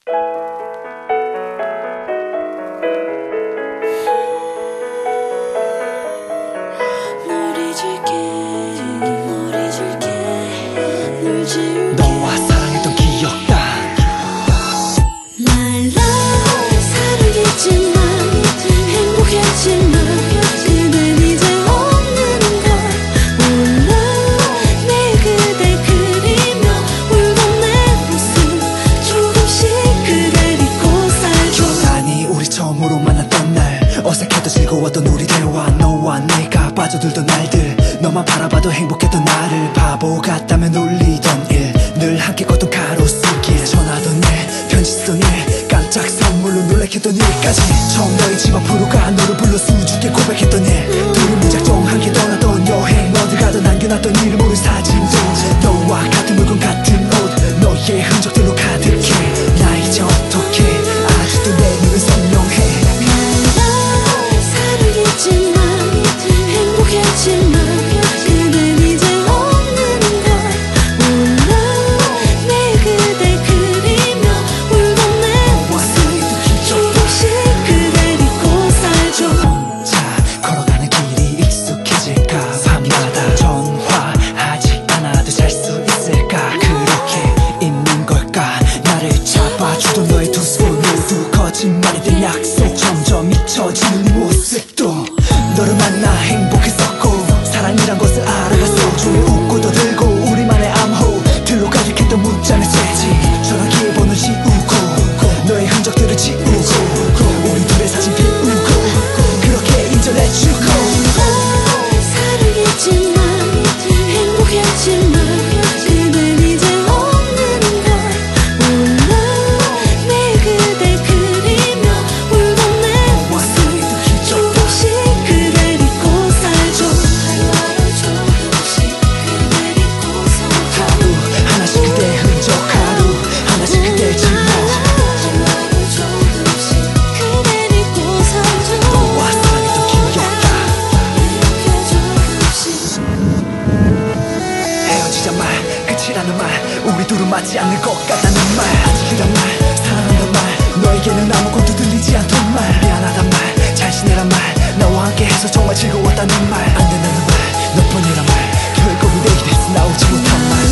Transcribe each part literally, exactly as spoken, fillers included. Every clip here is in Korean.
너와 사랑했던 기억다. 날 사랑했지만 행복했지만 그댄 이제 없는 걸 몰라. 매일 그댈 그리며 울던 내 모습 조금씩 그댈 잊고 살죠. 아니 우리 처음으로 만났던 날 어색해도 즐거웠던 우리 대화. 너와 내가 빠져들던 날들 너만 바라봐도 행복했던 나를 바보 같다며 놀리던 일 늘 함께 걷던 가로수길 전화도 일 편지 쓰던 일 깜짝 선물로 놀래켰던 일까지 처음 너희 집 앞으로 가 너를 불러 수줍게 고백했던 일 둘이 무작정 함께 떠났던 여행 어딜 가도 남겨놨던 이름 모를 사진도 너와 같은 물건 같은 옷 너의 흔적들로 가득해. 나 이제 어떡해 아직도 내 눈은 선명해. 날 사랑했지만 행복했지만 그댄 이제 없는 걸 몰라. 매일 그댈 그리며 울던 내 모습 조금씩 그댈 잊고 살죠. 혼자 걸어가는 길이 익숙해질까. 밤마다 전화하지 않아도 잘 수 있을까. 그렇게 있는 걸까. 나를 잡아주던 너의 두 손 모두 거짓말이 된 약속. 점점 잊혀지는 네 모습도 너를 만나 행복했었고 사랑이란 것을 알아갔어. 조용히 웃고 떠들고 우리만의 암호들로 가득했던 문자 메시지 전화기의 번호 지우고 너의 흔적들을 지우고 우리 둘의 사진 비우고 그렇게 인정해주고. 날 사랑했지만 행복했지만 그댄 이제 없는 걸 몰라. 매일 그댈 그리며 울던 내 모습 조금씩 그댈 잊고 살죠. 조금씩 그댈 잊고 살죠. 하루 하나씩 그대의 흔적 하루 하나씩 그대의 진목 조금씩 그댈 잊고 살죠. 너와 사랑했던 기억다. 조금씩 헤어지자 말 끝이라는 말 우리 둘은 맞지 않는 것 같다는 말 아직이란 말 사랑한단 말 너에게는 아무것도 들리지 않던 말 미안하단 말 잘 지내란 말 나와 함께 해서 정말 즐거웠다는 말 안 된다는 말 너뿐이란 말 결국은 내 입에서 나오지 못한 말.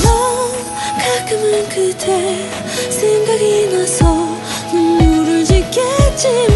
가끔은 그대 생각이 나서 눈물을 짓겠지만